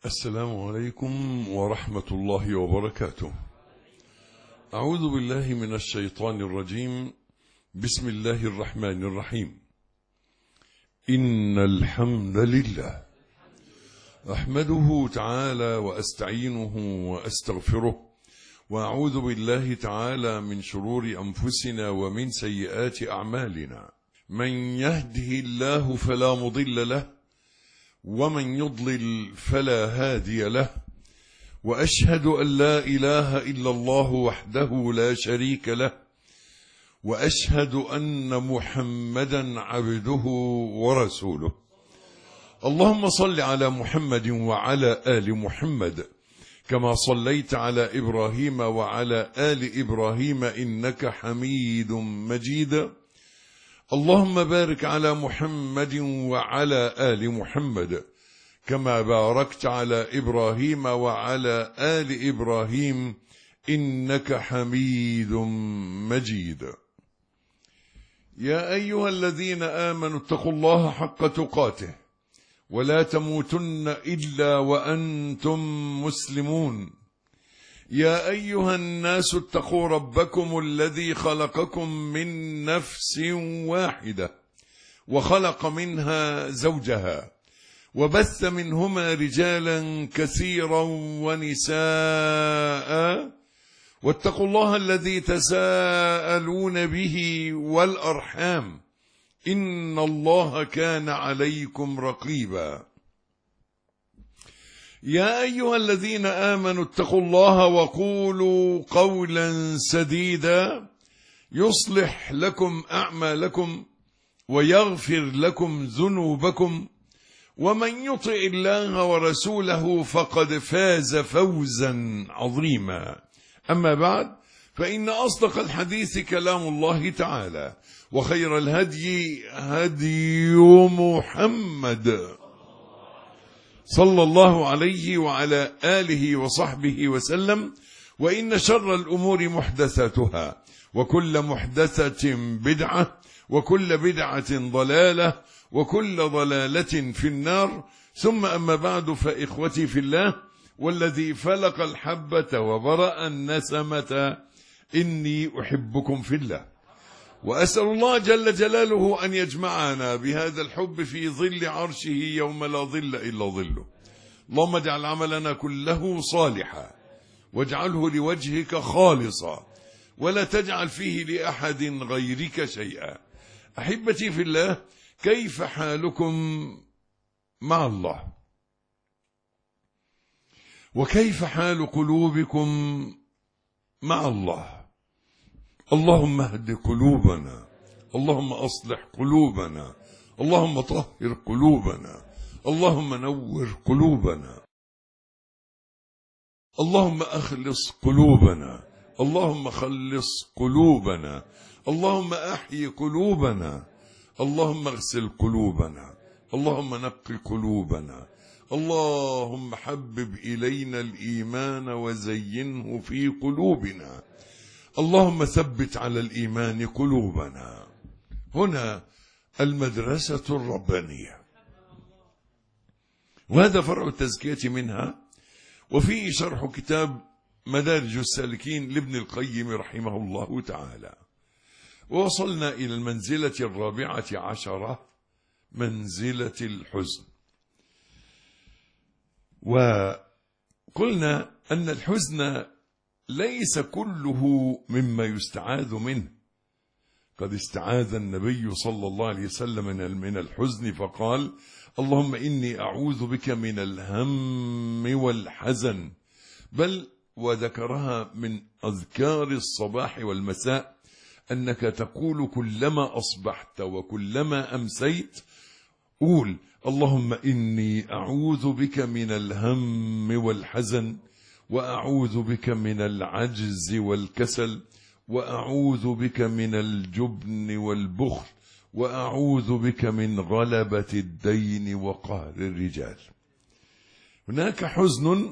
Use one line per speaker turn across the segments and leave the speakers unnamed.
السلام عليكم ورحمة الله وبركاته. أعوذ بالله من الشيطان الرجيم. بسم الله الرحمن الرحيم. إن الحمد لله أحمده تعالى وأستعينه وأستغفره، وأعوذ بالله تعالى من شرور أنفسنا ومن سيئات أعمالنا. من يهده الله فلا مضل له، ومن يضلل فلا هادي له، وأشهد أن لا إله إلا الله وحده لا شريك له، وأشهد أن محمدا عبده ورسوله. اللهم صل على محمد وعلى آل محمد كما صليت على إبراهيم وعلى آل إبراهيم إنك حميد مجيد. اللهم بارك على محمد وعلى آل محمد كما باركت على إبراهيم وعلى آل إبراهيم إنك حميد مجيد. يا أيها الذين آمنوا اتقوا الله حق تقاته ولا تموتن إلا وأنتم مسلمون. يا أيها الناس اتقوا ربكم الذي خلقكم من نفس واحدة وخلق منها زوجها وبث منهما رجالا كثيرا ونساء، واتقوا الله الذي تساءلون به والأرحام إن الله كان عليكم رقيبا. يا أيها الذين آمنوا اتقوا الله وقولوا قولا سديدا يصلح لكم أعمالكم ويغفر لكم ذنوبكم، ومن يطع الله ورسوله فقد فاز فوزا عظيما. أما بعد، فإن أصدق الحديث كلام الله تعالى، وخير الهدي هدي محمد صلى الله عليه وعلى آله وصحبه وسلم. وإن شر الأمور محدثاتها، وكل محدثة بدعة، وكل بدعة ضلالة، وكل ضلالة في النار. ثم أما بعد، فإخوتي في الله، والذي فلق الحبة وبرأ النسمة، إني أحبكم في الله، وأسأل الله جل جلاله أن يجمعنا بهذا الحب في ظل عرشه يوم لا ظل إلا ظله. اللهم اجعل عملنا كله صالحا، واجعله لوجهك خالصا، ولا تجعل فيه لأحد غيرك شيئا. أحبتي في الله، كيف حالكم مع الله؟ وكيف حال قلوبكم مع الله؟ اللهم اهد قلوبنا، اللهم أصلح قلوبنا، اللهم طهر قلوبنا، اللهم نور قلوبنا، اللهم أخلص قلوبنا، اللهم خلص قلوبنا، اللهم أحيي قلوبنا، اللهم اغسل قلوبنا، اللهم نقي قلوبنا، اللهم حبب إلينا الإيمان وزينه في قلوبنا، اللهم ثبت على الإيمان قلوبنا. هنا المدرسة الربانية، وهذا فرع التزكية منها، وفيه شرح كتاب مدارج السالكين لابن القيم رحمه الله تعالى. ووصلنا إلى المنزلة 14، منزلة الحزن. وقلنا أن الحزن ليس كله مما يستعاذ منه. قد استعاذ النبي صلى الله عليه وسلم من الحزن فقال: اللهم إني أعوذ بك من الهم والحزن. بل وذكرها من أذكار الصباح والمساء، أنك تقول كلما أصبحت وكلما أمسيت، قول: اللهم إني أعوذ بك من الهم والحزن، وأعوذ بك من العجز والكسل، وأعوذ بك من الجبن والبخل، وأعوذ بك من غلبة الدين وقهر الرجال. هناك حزن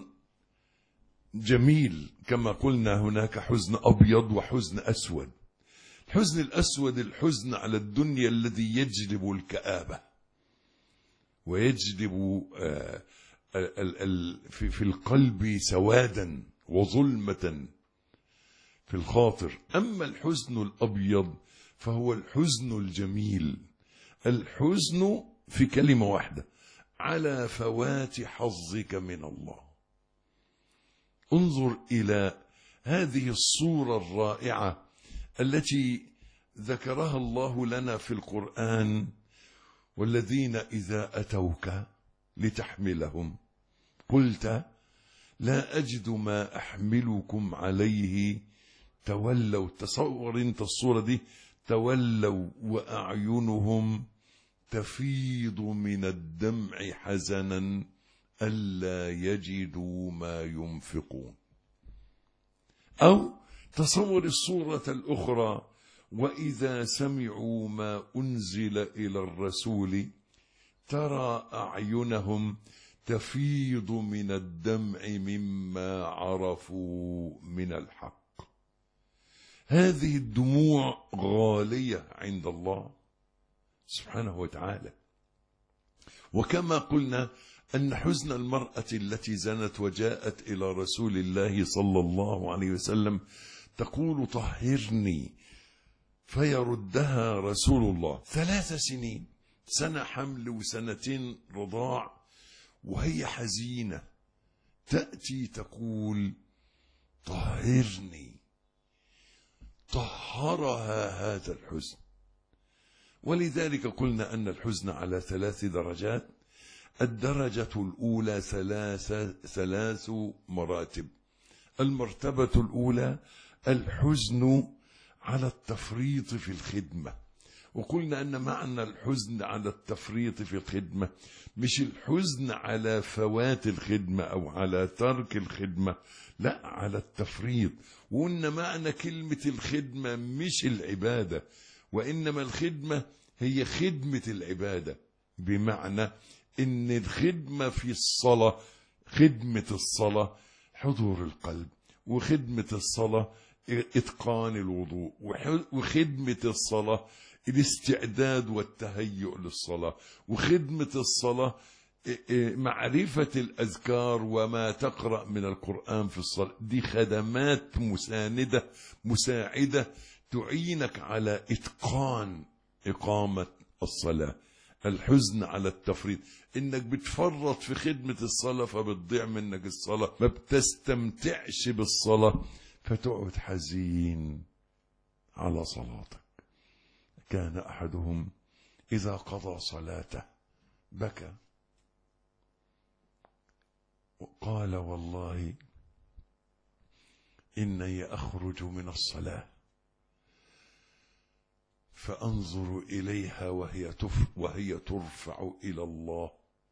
جميل كما قلنا، هناك حزن أبيض وحزن أسود. الحزن الأسود الحزن على الدنيا الذي يجلب الكآبة ويجلب في القلب سوادا وظلمة في الخاطر. أما الحزن الأبيض فهو الحزن الجميل، الحزن في كلمة واحدة على فوات حظك من الله. انظر إلى هذه الصورة الرائعة التي ذكرها الله لنا في القرآن: والذين إذا أتوك لتحملهم قلت لا أجد ما أحملكم عليه تولوا. تصور انت الصورة دي، تولوا وأعينهم تفيض من الدمع حزنا ألا يجدوا ما ينفقون. أو تصور الصورة الأخرى: وإذا سمعوا ما أنزل إلى الرسول ترى أعينهم تفيض من الدمع مما عرفوا من الحق. هذه الدموع غالية عند الله سبحانه وتعالى. وكما قلنا أن حزن المرأة التي زنت وجاءت إلى رسول الله صلى الله عليه وسلم تقول طهرني، فيردها رسول الله 3 سنين، سنة حمل و2 رضاع، وهي حزينة تأتي تقول طهرني. طهرها هذا الحزن. ولذلك قلنا أن الحزن على 3 درجات. الدرجة الأولى 3 مراتب. المرتبة الأولى الحزن على التفريط في الخدمة. وقلنا أن معنى الحزن على التفريط في الخدمة مش الحزن على فوات الخدمة أو على ترك الخدمة، لا، على التفريط. وقلنا معنى كلمة الخدمة مش العبادة، وإنما الخدمة هي خدمة العبادة، بمعنى إن الخدمة في الصلاة، خدمة الصلاة حضور القلب، وخدمة الصلاة إتقان الوضوء، وخدمة الصلاة الاستعداد والتهيؤ للصلاة، وخدمة الصلاة معرفة الأذكار وما تقرأ من القرآن في الصلاة. دي خدمات مساندة مساعدة تعينك على إتقان إقامة الصلاة. الحزن على التفريط، إنك بتفرط في خدمة الصلاة فبتضيع منك الصلاة، ما بتستمتعش بالصلاة فتقعد حزين على صلاتك. كان أحدهم إذا قضى صلاته بكى وقال والله إني أخرج من الصلاة فأنظر إليها وهي ترفع إلى الله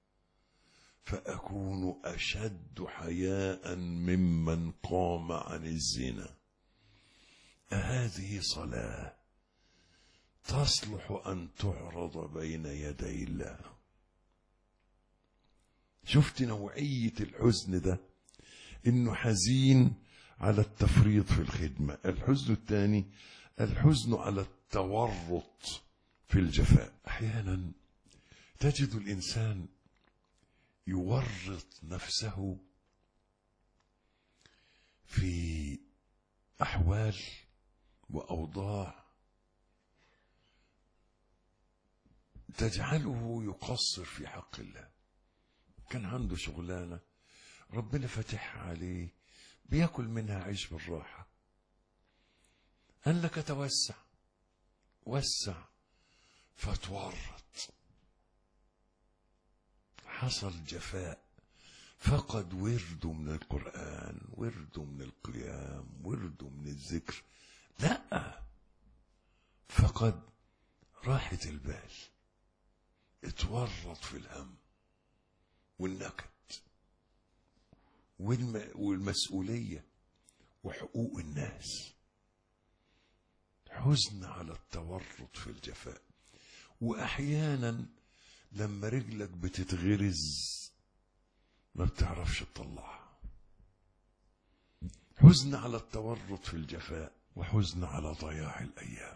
فأكون أشد حياء ممن قام عن الزنا. أهذه صلاة تصلح أن تعرض بين يدي الله؟ شفت نوعية الحزن ده؟ إنه حزين على التفريط في الخدمة. الحزن الثاني الحزن على التورط في الجفاء. أحيانا تجد الإنسان يورط نفسه في أحوال وأوضاع تجعله يقصر في حق الله. كان عنده شغلانة ربنا فتحها عليه بيأكل منها عيش بالراحة، قال لك توسع، وسع فتورط، حصل جفاء، فقد ورده من القرآن، ورده من القيام، ورده من الذكر، لا، فقد راحة البال، اتورط في الهم والنكد والمسؤولية وحقوق الناس. حزن على التورط في الجفاء. وأحيانا لما رجلك بتتغرز ما بتعرفش تطلعها. حزن على التورط في الجفاء، وحزن على ضياع الأيام.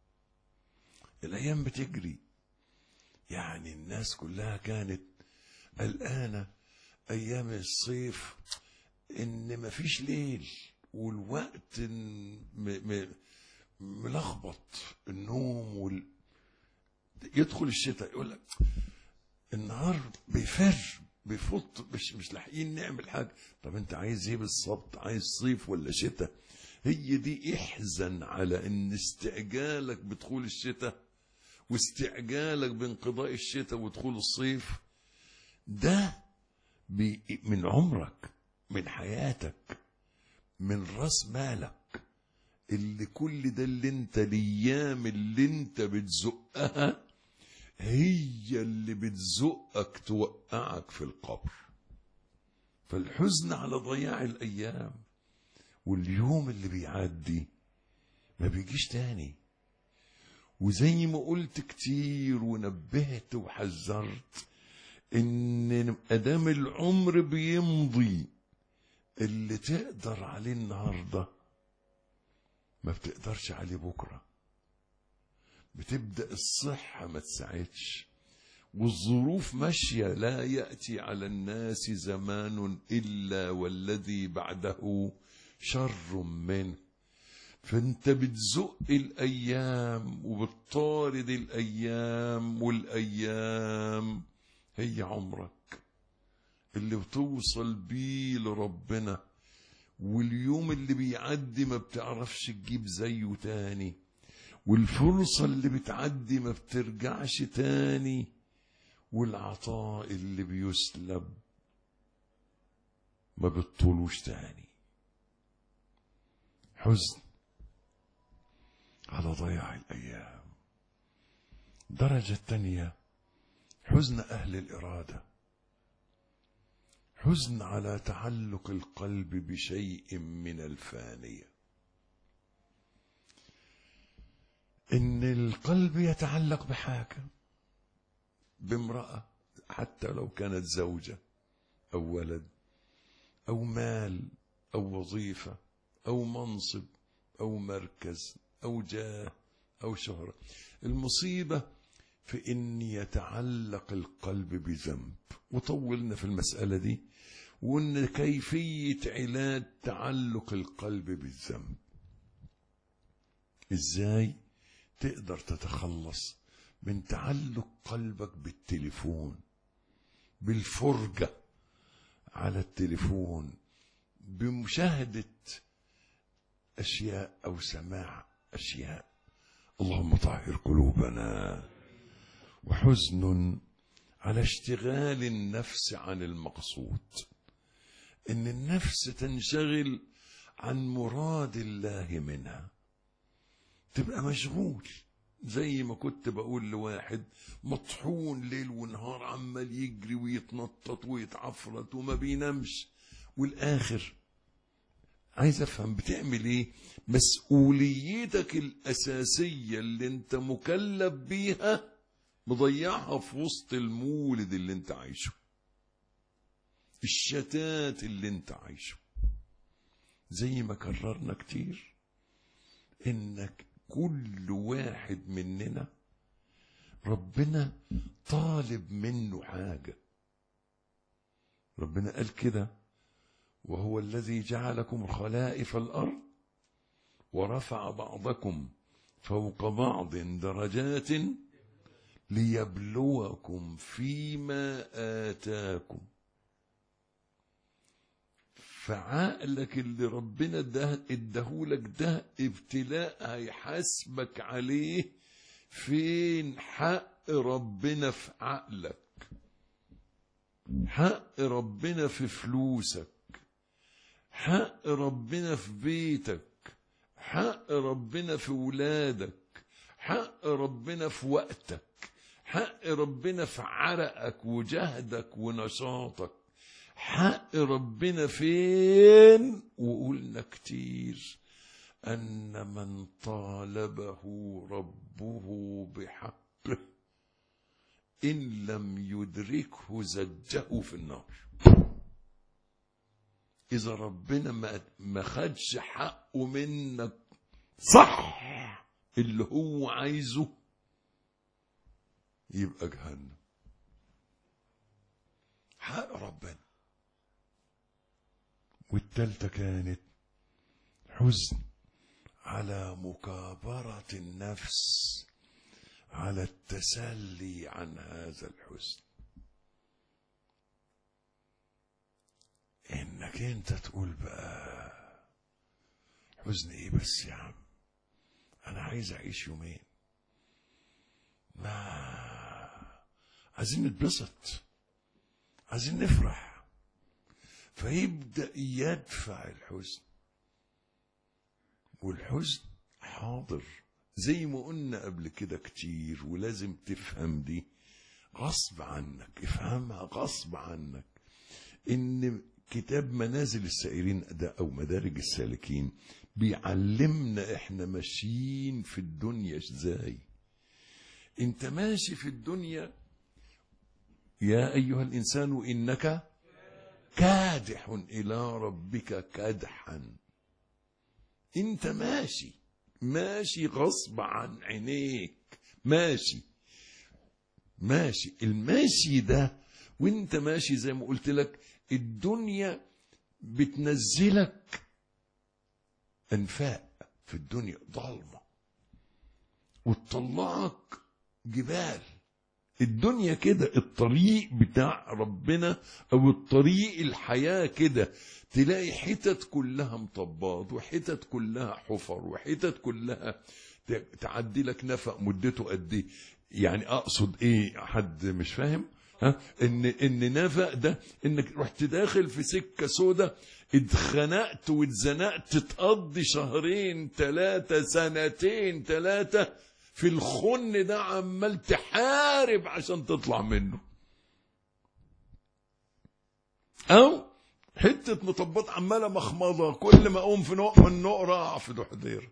الأيام بتجري، يعني الناس كلها كانت الآن أيام الصيف إن مفيش ليل والوقت ملخبط النوم يدخل الشتاء يقول لك النهار بيفط مش لاحقين نعمل حاجة. طب انت عايز ايه بالظبط؟ عايز صيف ولا شتاء؟ هي دي. احزن على ان استعجالك بدخول الشتاء واستعجالك بانقضاء الشتاء ودخول الصيف ده من عمرك، من حياتك، من راس مالك، اللي كل ده اللي انت الايام اللي انت بتزقها هي اللي بتزقك توقعك في القبر. فالحزن على ضياع الايام واليوم اللي بيعدي ما بيجيش تاني. وزي ما قلت كتير ونبهت وحذرت ان ادام العمر بيمضي اللي تقدر عليه النهارده ما بتقدرش عليه بكره. بتبدأ الصحة ما تساعدش والظروف ماشية. لا يأتي على الناس زمان إلا والذي بعده شر منه. فانت بتزق الأيام وبتطارد الأيام، والأيام هي عمرك اللي بتوصل بيه لربنا. واليوم اللي بيعدي ما بتعرفش تجيب زيه تاني، والفرصة اللي بتعدي ما بترجعش تاني، والعطاء اللي بيسلب ما بتطولوش تاني. حزن على ضياع الأيام. درجة تانية حزن أهل الإرادة، حزن على تعلق القلب بشيء من الفانية. إن القلب يتعلق بحاجة، بامرأة حتى لو كانت زوجة أو ولد أو مال أو وظيفة أو منصب أو مركز أو جاه أو شهرة. المصيبة في إن يتعلق القلب بذنب، وطولنا في المسألة دي وإن كيفية علاج تعلق القلب بالذنب. إزاي تقدر تتخلص من تعلق قلبك بالتليفون، بالفرجة على التليفون، بمشاهدة أشياء أو سماع أشياء. اللهم طهر قلوبنا. وحزن على اشتغال النفس عن المقصود، إن النفس تنشغل عن مراد الله منها، تبقى مشغول. زي ما كنت بقول لواحد مطحون ليل ونهار عمال يجري ويتنطط ويتعفرت وما بينامش، والآخر عايز أفهم بتعمل إيه؟ مسؤوليتك الأساسية اللي أنت مكلف بيها مضيعها في وسط المولد اللي أنت عايشه، الشتات اللي أنت عايشه. زي ما كررنا كتير إنك كل واحد مننا ربنا طالب منه حاجة. ربنا قال كده: وهو الذي جعلكم خلائف الأرض ورفع بعضكم فوق بعض درجات ليبلوكم فيما آتاكم. فعقلك اللي ربنا اداهولك ده ابتلاء هيحاسبك عليه. فين حق ربنا في عقلك؟ حق ربنا في فلوسك، حق ربنا في بيتك، حق ربنا في ولادك، حق ربنا في وقتك، حق ربنا في عرقك وجهدك ونشاطك. حق ربنا فين؟ وقلنا كتير أن من طالبه ربه بحقه إن لم يدركه زجه في النار. إذا ربنا ما خدش حقه منك صح اللي هو عايزه يبقى جهنم. حق ربنا. والتالتة كانت حزن على مكابرة النفس على التسلي عن هذا الحزن. انك انت تقول بقى حزن ايه بس يا عم، انا عايز اعيش يومين، ما عايزين نتبسط، عايزين نفرح. فيبدأ يدفع الحزن، والحزن حاضر زي ما قلنا قبل كده كتير، ولازم تفهم دي غصب عنك، افهمها غصب عنك. ان كتاب منازل السائرين ده او مدارج السالكين بيعلمنا احنا ماشيين في الدنيا ازاي. انت ماشي في الدنيا يا ايها الانسان انك كادح الى ربك كدحا. انت ماشي غصب عن عينيك، ماشي الماشي ده. وانت ماشي زي ما قلت لك الدنيا بتنزلك انفاق، في الدنيا ضلمة وتطلعك جبال. الدنيا كده، الطريق بتاع ربنا او الطريق الحياة كده، تلاقي حتت كلها مطبات وحتت كلها حفر وحتت كلها تعدي لك نفق مدته قد ايه. يعني اقصد ايه، حد مش فاهم؟ ان نفق ده انك رحت داخل في سكة سودة، اتخنقت واتزنقت، تقضي شهرين 3 سنتين 3 في الخن ده، عمال تحارب عشان تطلع منه. او حتة مطبات عمالة مخمضة، كل ما اقوم في من نقرة اقع في دحضير.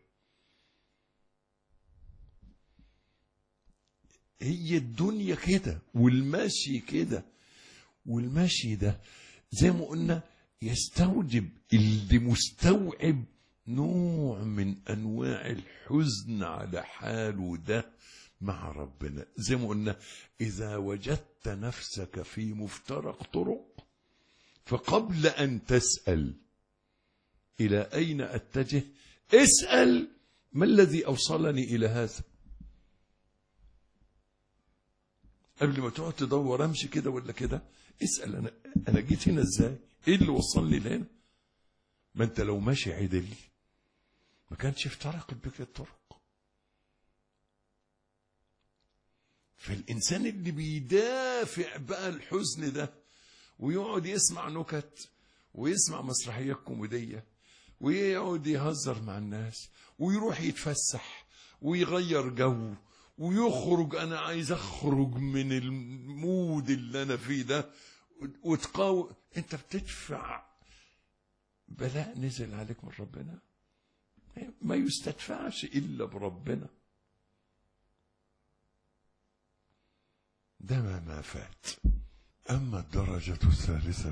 هي الدنيا كده، والماشي كده. والماشي ده زي ما قلنا يستوجب، اللي مستوعب نوع من انواع الحزن على حاله ده مع ربنا. زي ما قلنا اذا وجدت نفسك في مفترق طرق، فقبل ان تسأل الى اين اتجه، اسأل ما الذي اوصلني الى هذا. قبل ما تقعد تدور امشي كده ولا كده، اسأل انا جيت هنا ازاي، ايه اللي وصلني لهنا. ما انت لو ماشي عدل ما كانش افترقت بك الطرق. فالانسان اللي بيدافع بقى الحزن ده ويقعد يسمع نكت ويسمع مسرحيات كوميدية ويقعد يهزر مع الناس ويروح يتفسح ويغير جو ويخرج، انا عايز اخرج من المود اللي انا فيه ده، وتقاوم، انت بتدفع بلاء نزل عليك من ربنا ما يستدفعش الا بربنا. ده ما فات. اما الدرجة الثالثة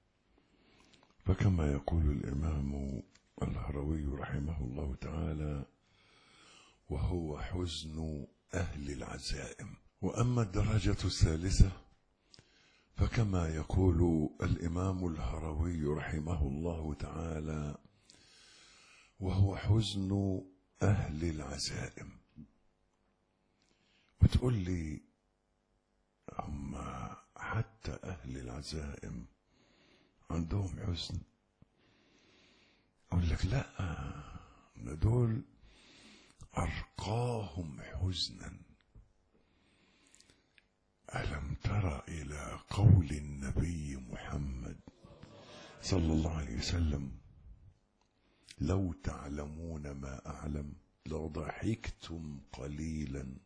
فكما يقول الامام الهروي رحمه الله تعالى: وهو حزن أهل العزائم. وأما الدرجة الثالثة فكما يقول الإمام الهروي رحمه الله تعالى: وهو حزن أهل العزائم. بتقول لي هم حتى أهل العزائم عندهم حزن؟ أقول لك لا، دول أرقاهم حزنا. ألم تر إلى قول النبي محمد صلى الله عليه وسلم: لو تعلمون ما أعلم لضحكتم قليلا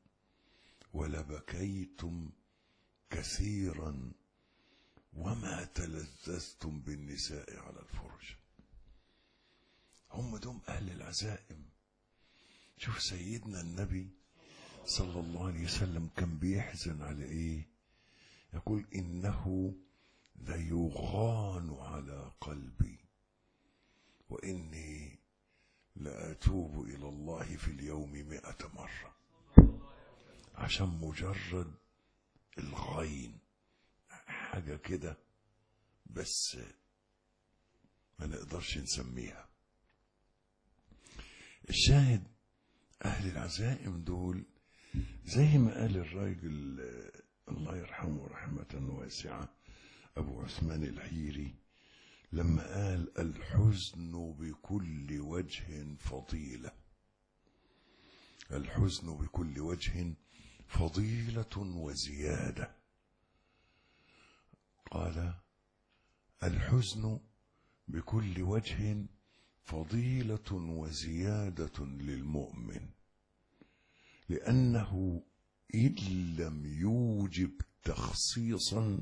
ولبكيتم كثيرا وما تلذذتم بالنساء على الفرج. هم دول أهل العزائم. شوف سيدنا النبي صلى الله عليه وسلم كان بيحزن على ايه؟ يقول: انه ليغان على قلبي واني لأتوب الى الله في اليوم 100 مرة. عشان مجرد الغين، حاجة كده بس ما نقدرش نسميها. الشاهد أهل العزائم دول زي ما قال الراجل الله يرحمه رحمة واسعة أبو عثمان العيري لما قال: الحزن بكل وجه فضيلة. الحزن بكل وجه فضيلة وزيادة. قال: الحزن بكل وجه فضيلة وزيادة للمؤمن، لأنه إن لم يوجب تخصيصا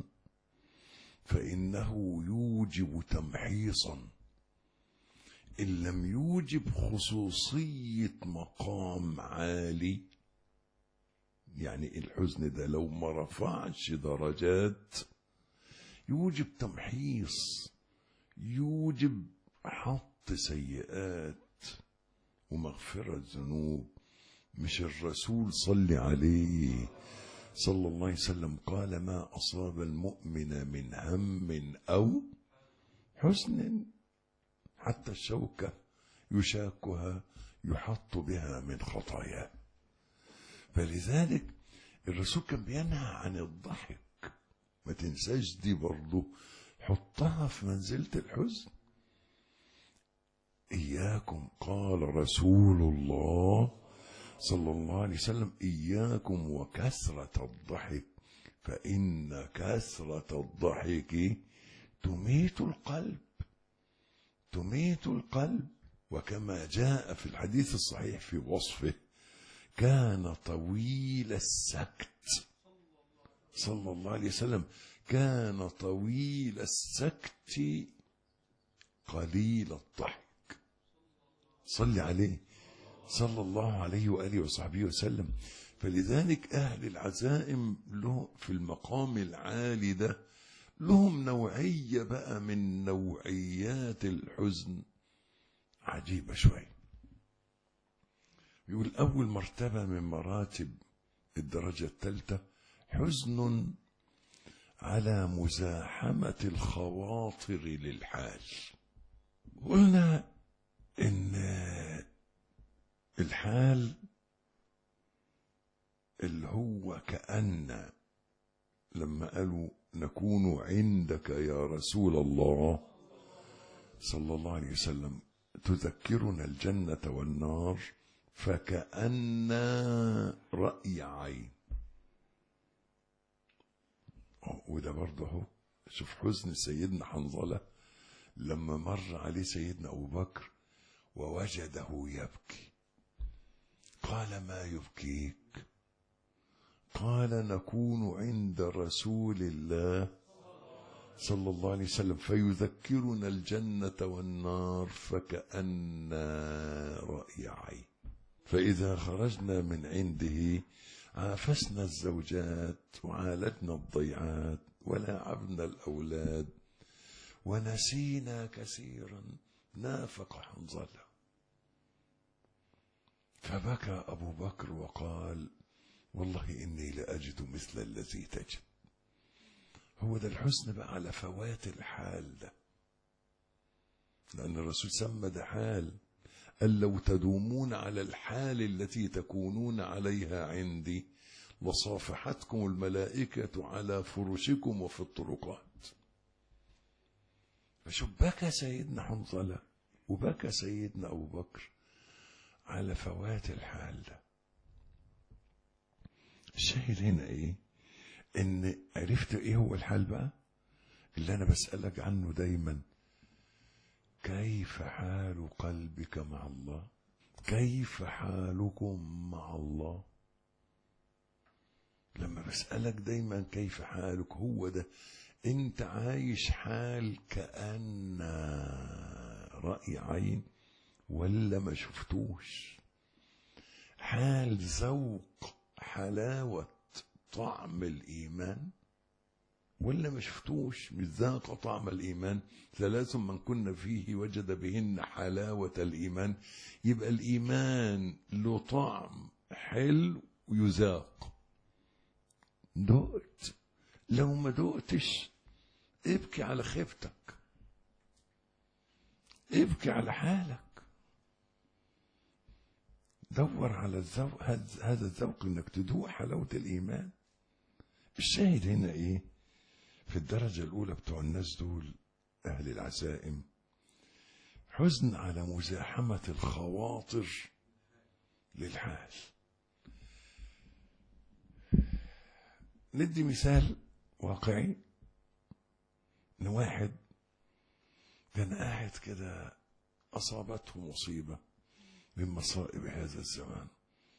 فإنه يوجب تمحيصا. إن لم يوجب خصوصية مقام عالي، يعني الحزن ده لو ما رفعش درجات يوجب تمحيص، يوجب حط سيئات ومغفرة ذنوب. مش الرسول صلى عليه صلى الله عليه وسلم قال: ما أصاب المؤمن من هم أو حزن حتى الشوكة يشاكها يحط بها من خطاياه. فلذلك الرسول كان بينهى عن الضحك. ما تنساش دي برضو، حطها في منزلة الحزن. إياكم، قال رسول الله صلى الله عليه وسلم: إياكم وكثرة الضحك فإن كثرة الضحك تميت القلب. تميت القلب. وكما جاء في الحديث الصحيح في وصفه: كان طويل السكت صلى الله عليه وسلم، كان طويل السكت قليل الضحك. صلي عليه صلى الله عليه وآله وصحبه وسلم. فلذلك أهل العزائم له في المقام العالي ده لهم نوعية بقى من نوعيات الحزن عجيبة شوي. يقول: أول مرتبة من مراتب الدرجة الثالثة حزن على مزاحمة الخواطر للحال. قلنا إن الحال اللي هو كأن لما قالوا: نكون عندك يا رسول الله صلى الله عليه وسلم تذكرنا الجنة والنار فكأن رأي عين. وده برضه هو. شوف حزن سيدنا حنظلة لما مر عليه سيدنا أبو بكر ووجده يبكي. قال: ما يبكيك؟ قال: نكون عند رسول الله صلى الله عليه وسلم فيذكرنا الجنة والنار فكأن رأي عين، فإذا خرجنا من عنده عافسنا الزوجات وعالجنا الضيعات ولاعبنا الأولاد ونسينا كثيرا. نافق حنظلة. فبكى أبو بكر وقال: والله إني لأجد مثل الذي تجد. هو ده الحزن بقى على فوات الحال ده، لأن الرسول سمى ده حال. قال: لو تدومون على الحال التي تكونون عليها عندي لصافحتكم الملائكة على فرشكم وفي الطرقات. فشوف، بكى سيدنا حنظلة وبكى سيدنا أبو بكر على فوات الحال ده. الشاهد هنا ايه؟ ان عرفت ايه هو الحال بقى اللي انا بسألك عنه دايما: كيف حال قلبك مع الله؟ كيف حالكم مع الله؟ لما بسألك دايما كيف حالك، هو ده. انت عايش حال كأن رأي عين ولا ما شفتوش؟ حال ذوق حلاوة طعم الإيمان ولا ما شفتوش؟ مش ذاق طعم الإيمان. ثلاث من كنا فيه وجد بهن حلاوة الإيمان. يبقى الإيمان له طعم حلو ويذاق. دقت؟ لو ما دقتش ابكي على خيبتك، ابكي على حالك، دور على الذوق، هذا الذوق انك تدوق حلاوة الإيمان. الشاهد هنا ايه؟ في الدرجة الأولى بتوع الناس دول أهل العزائم، حزن على مزاحمة الخواطر للحال. ندي مثال واقعي، ان واحد كان قاعد كده أصابته مصيبة من مصائب هذا الزمان،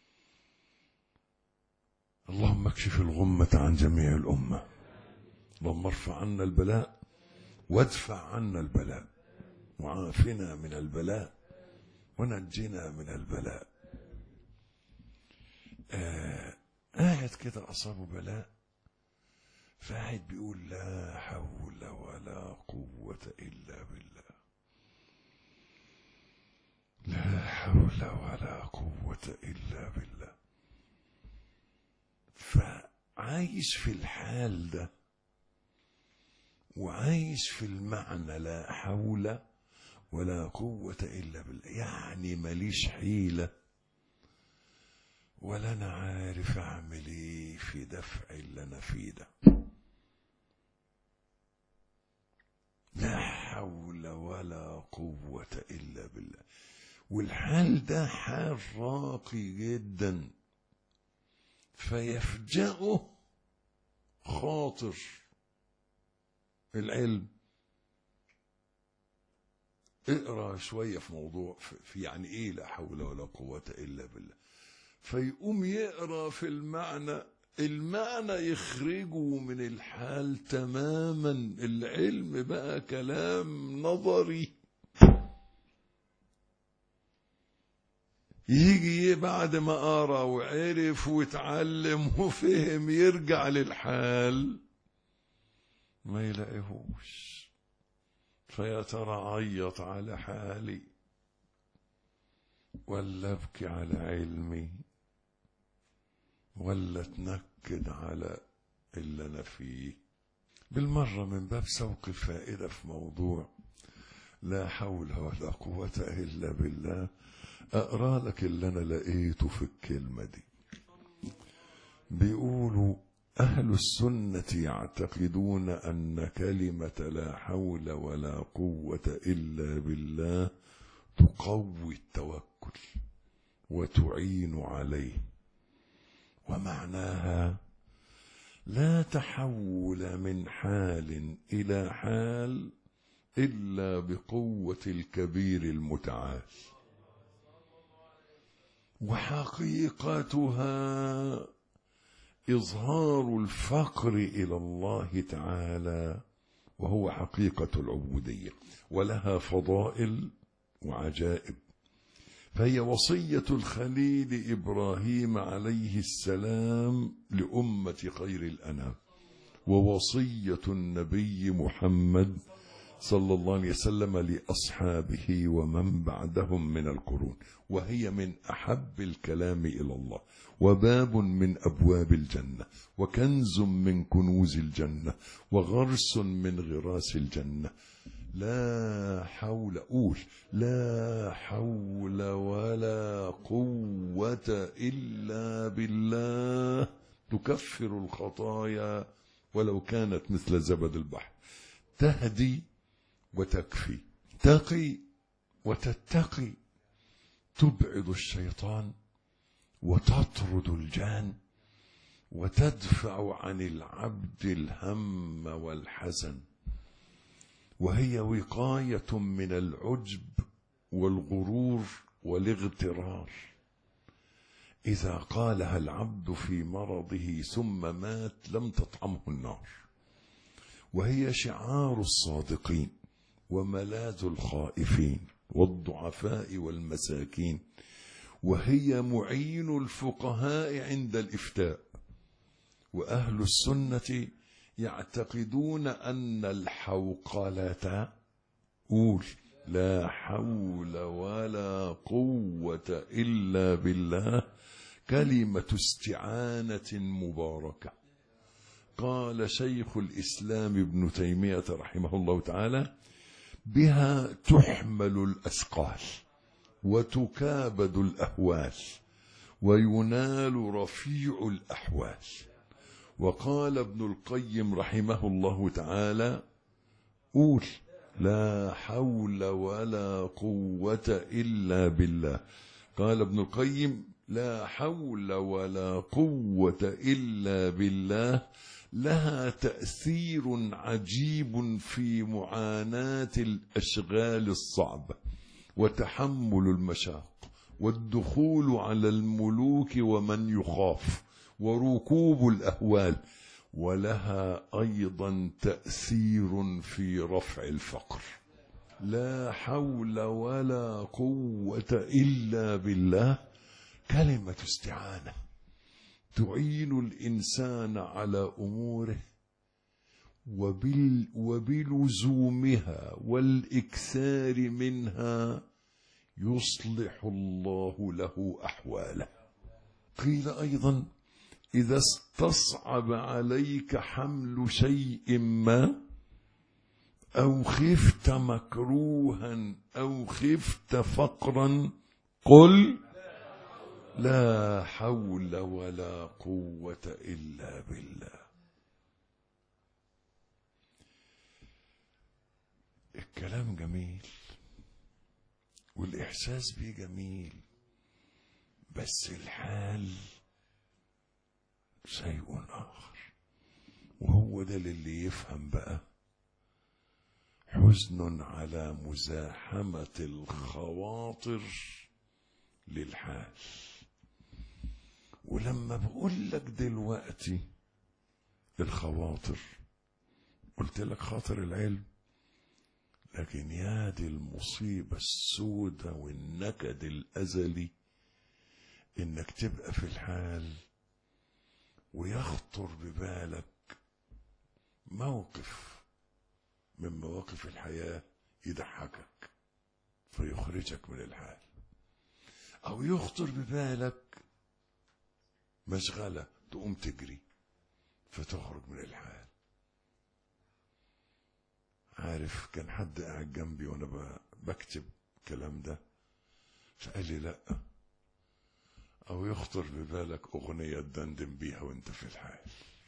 اللهم اكشف الغمة عن جميع الأمة، اللهم ارفع عنا البلاء وادفع عنا البلاء وعافنا من البلاء ونجنا من البلاء. قاعد كده أصابه بلاء، فقاعد بيقول لا حول ولا قوة إلا بالله، لا حول ولا قوة إلا بالله. فعايش في الحال ده وعايش في المعنى لا حول ولا قوة إلا بالله، يعني ماليش حيلة ولا أنا عارف أعمل إيه في دفع اللي أنا فيه ده. لا حول ولا قوة إلا بالله. والحال ده حال راقي جدا، فيفجأه خاطر العلم. اقرأ شوية في موضوع في يعني ايه لا حول ولا قوة إلا بالله، فيقوم يقرأ في المعنى يخرجه من الحال تماما. العلم بقى كلام نظري، يجي بعد ما قرأ وعرف واتعلم وفهم يرجع للحال ما يلاقيهوش، فيا ترى عيط على حالي ولا ابكي على علمي ولا اتنكد على اللي انا فيه. بالمرة من باب سوق الفائدة في موضوع لا حول ولا قوة إلا بالله، أقرأ لك اللي أنا لقيته في الكلمة دي. بيقولوا أهل السنة يعتقدون أن كلمة لا حول ولا قوة إلا بالله تقوي التوكل وتعين عليه، ومعناها لا تحول من حال إلى حال إلا بقوة الكبير المتعال، وحقيقتها إظهار الفقر إلى الله تعالى، وهو حقيقة العبودية، ولها فضائل وعجائب. فهي وصية الخليل إبراهيم عليه السلام لأمة خير الأنام، ووصية النبي محمد صلى الله عليه وسلم لأصحابه ومن بعدهم من القرون، وهي من أحب الكلام إلى الله، وباب من أبواب الجنة، وكنز من كنوز الجنة، وغرس من غراس الجنة. لا حول، قول لا حول ولا قوة إلا بالله، تكفر الخطايا ولو كانت مثل زبد البحر، تهدي وتكفي، تقي وتتقي، تبعد الشيطان وتطرد الجان، وتدفع عن العبد الهم والحزن، وهي وقاية من العجب والغرور والاغترار. إذا قالها العبد في مرضه ثم مات لم تطعمه النار، وهي شعار الصادقين وملاذ الخائفين والضعفاء والمساكين، وهي معين الفقهاء عند الإفتاء. وأهل السنة يعتقدون أن الحوقلة، قول لا حول ولا قوة إلا بالله، كلمة استعانة مباركة قال شيخ الإسلام ابن تيمية رحمه الله تعالى: بها تحمل الأثقال وتكابد الأهوال وينال رفيع الأحوال. وقال ابن القيم رحمه الله تعالى: قول لا حول ولا قوة إلا بالله. قال ابن القيم: لا حول ولا قوة إلا بالله لها تأثير عجيب في معاناة الأشغال الصعبة وتحمل المشاق والدخول على الملوك ومن يخاف وركوب الأهوال، ولها أيضا تأثير في رفع الفقر. لا حول ولا قوة إلا بالله كلمة استعانة تعين الإنسان على أموره، وبلزومها والإكثار منها يصلح الله له أحواله. قيل أيضا: إذا استصعب عليك حمل شيء ما أو خفت مكروها أو خفت فقرا قل لا حول ولا قوة إلا بالله. الكلام جميل والإحساس بيه جميل، بس الحال شيء آخر، وهو ده اللي يفهم بقى. حزن على مزاحمة الخواطر للحال. ولما بقول لك دلوقتي الخواطر، قلت لك خاطر العلم، لكن يا دي المصيبة السودة والنكد الأزلي إنك تبقى في الحال ويخطر ببالك موقف من مواقف الحياة يضحكك فيخرجك من الحال، أو يخطر ببالك مشغلة تقوم تجري فتخرج من الحال. عارف، كان حد قاعد جنبي وانا بكتب الكلام ده فقال لي: لا، او يخطر ببالك اغنية تدندن بيها وانت في الحال.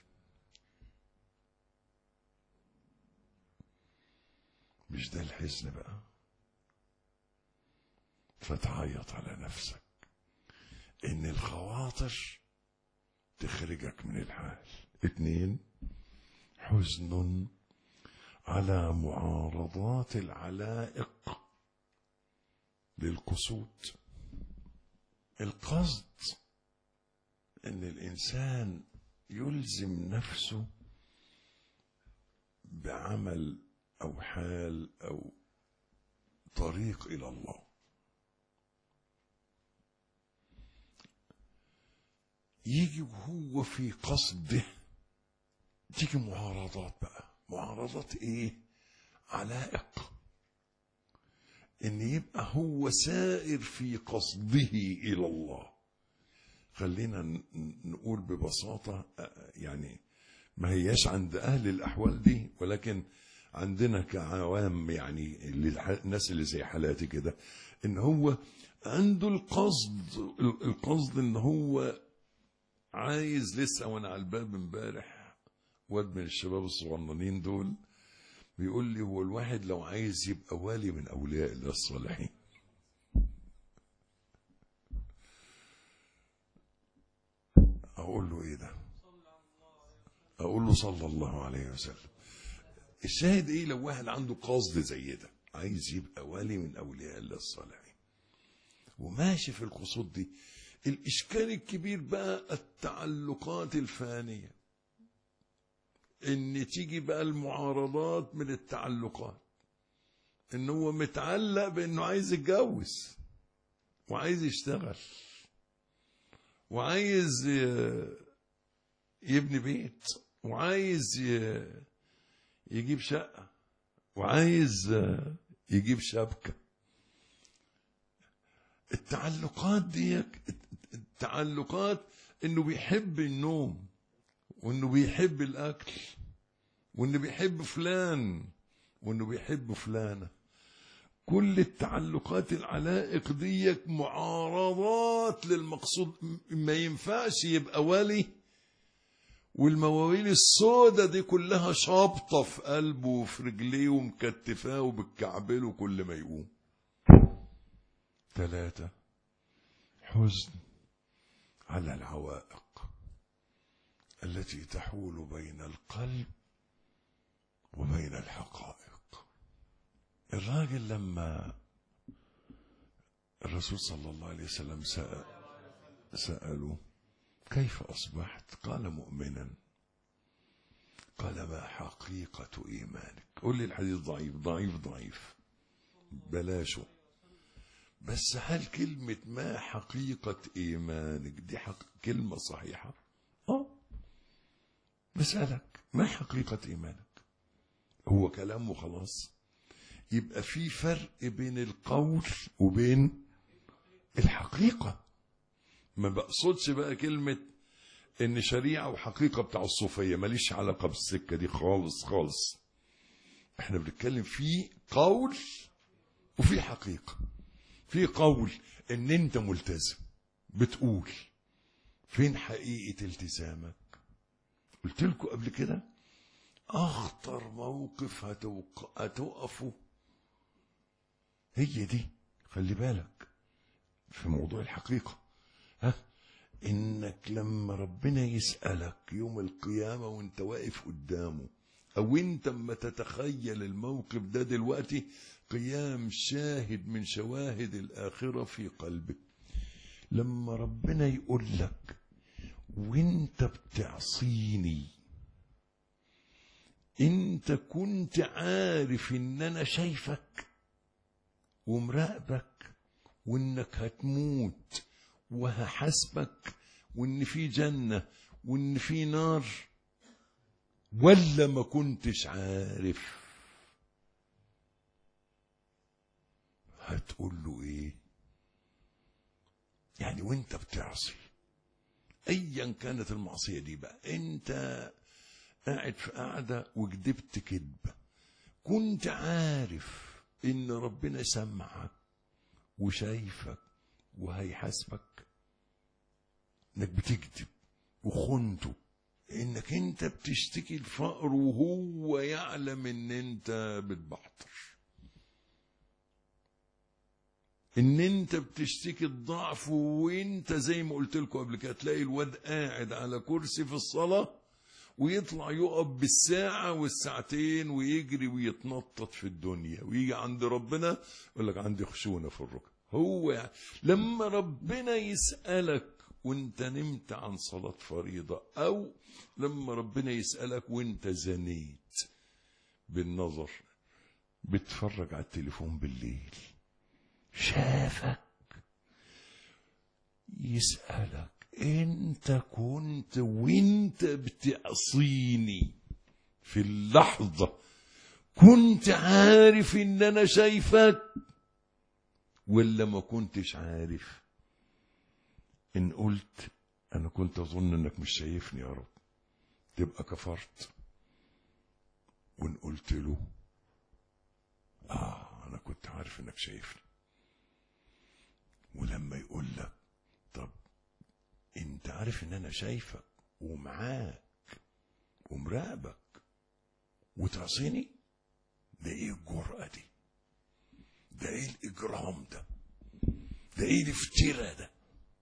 مش ده الحزن بقى؟ فتعيط على نفسك ان الخواطر تخرجك من الحال. 2، حزن على معارضات العلائق للقصود. القصد ان الانسان يلزم نفسه بعمل او حال او طريق الى الله. يجي وهو في قصده تيجي معارضات بقى. معارضات ايه؟ علائق. ان يبقى هو سائر في قصده الى الله. خلينا نقول ببساطة، يعني ما هياش عند اهل الاحوال دي، ولكن عندنا كعوام، يعني الناس اللي زي حالاتي كده، ان هو عنده القصد ان هو عايز. لسه وانا على الباب امبارح واد من الشباب الصغننين دول بيقول لي: هو الواحد لو عايز يبقى والي من اولياء الله الصالحين، اقول له ايه ده؟ اقول له صلى الله عليه وسلم. الشاهد ايه؟ لو واحد عنده قصد زي ده، عايز يبقى والي من اولياء الله الصالحين وماشي في القصود دي، الاشكال الكبير بقى التعلقات الفانية. ان تيجي بقى المعارضات من التعلقات، ان هو متعلق بانه عايز يتجوز وعايز يشتغل وعايز يبني بيت وعايز يجيب شقة وعايز يجيب شبكة. التعلقات دي التعلقات انه بيحب النوم وانه بيحب الاكل، وانه بيحب فلان، وانه بيحب فلانة. كل التعلقات العلائق دي معارضات للمقصود. ما ينفعش يبقى ولي والمواويل السودة دي كلها شابطة في قلبه وفي رجليه ومكتفاه وبتكعبله كل ما يقوم. 3 حزن على العوائق التي تحول بين القلب وبين الحقائق. الراجل لما الرسول صلى الله عليه وسلم سأله كيف أصبحت؟ قال مؤمنا. قال ما حقيقة إيمانك؟ قل لي الحديث ضعيف ضعيف ضعيف بلاشه، بس هل كلمة ما حقيقة إيمانك دي كلمة صحيحة؟ بسألك ما حقيقة إيمانك؟ هو كلامه خلاص. يبقى في فرق بين القول وبين الحقيقة. ما بقصدش بقى كلمة ان شريعة وحقيقة بتاع الصوفية، ماليش علاقة بالسكة دي خالص خالص. احنا بنتكلم في قول وفي حقيقة. في قول ان انت ملتزم بتقول، فين حقيقة التزامك؟ قلت لكم قبل كده اخطر موقف هتوقفوا هي دي. خلي بالك في موضوع الحقيقة. انك لما ربنا يسألك يوم القيامة وانت واقف قدامه، او انت اما تتخيل الموقف ده دلوقتي قيام شاهد من شواهد الآخرة في قلبك، لما ربنا يقول لك وانت بتعصيني انت كنت عارف ان انا شايفك ومراقبك وانك هتموت وهحاسبك وان في جنة وان في نار، ولا ما كنتش عارف؟ هتقول له ايه؟ يعني وانت بتعصي ايا كانت المعصية دي بقى، انت قاعد في قاعدة وكدبت كذبة، كنت عارف ان ربنا سمعك وشايفك وهيحاسبك انك بتكذب وخنته، انك انت بتشتكي الفقر وهو يعلم ان انت بتبحتر، ان انت بتشتكي الضعف وانت زي ما قلت لكم قبل كده تلاقي الواد قاعد على كرسي في الصلاة ويطلع يقف بالساعة والساعتين ويجري ويتنطط في الدنيا، ويجي عند ربنا يقول لك عندي خشونة في الركب. هو يعني لما ربنا يسألك وانت نمت عن صلاة فريضة، او لما ربنا يسألك وانت زنيت بالنظر بتفرج على التليفون بالليل، شافك يسألك انت كنت وانت بتعصيني في اللحظة كنت عارف ان انا شايفك ولا ما كنتش عارف؟ ان قلت انا كنت اظن انك مش شايفني يا رب تبقى كفرت، وان قلت له انا كنت عارف انك شايفني، ولما يقول لك طب انت عارف ان انا شايفك ومعاك ومراقبك وتعصيني، ده ايه الجرأة دي؟ ده ايه الاجرام ده؟ ده ايه الافتراء ده؟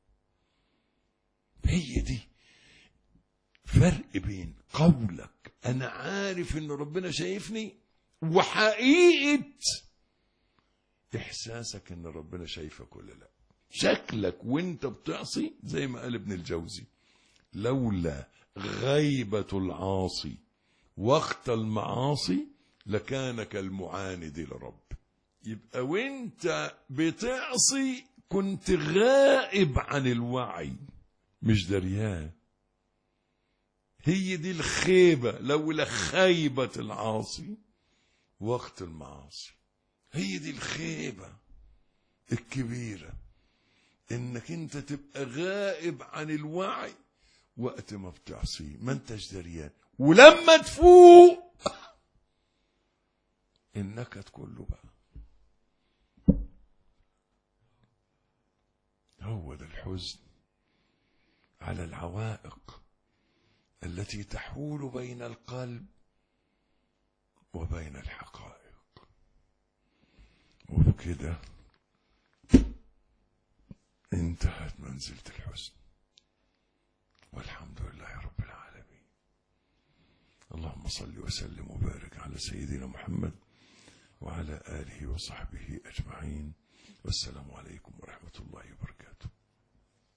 هي دي فرق بين قولك انا عارف ان ربنا شايفني وحقيقة احساسك ان ربنا شايفك ولا لا. شكلك وانت بتعصي زي ما قال ابن الجوزي لولا غيبة العاصي وقت المعاصي لكان كالمعاند لرب. يبقى وانت بتعصي كنت غائب عن الوعي مش دريان. هي دي الخيبة، لولا خيبة العاصي وقت المعاصي. هي دي الخيبة الكبيرة، انك انت تبقى غائب عن الوعي وقت ما بتعصيه ما انتش دريان، ولما تفوق النكد كله بقى. هو ده الحزن على العوائق التي تحول بين القلب وبين الحقائق. وبكده انتهت منزلة الحزن، والحمد لله رب العالمين. اللهم صل وسلم وبارك على سيدنا محمد وعلى آله وصحبه أجمعين، والسلام عليكم ورحمة الله وبركاته.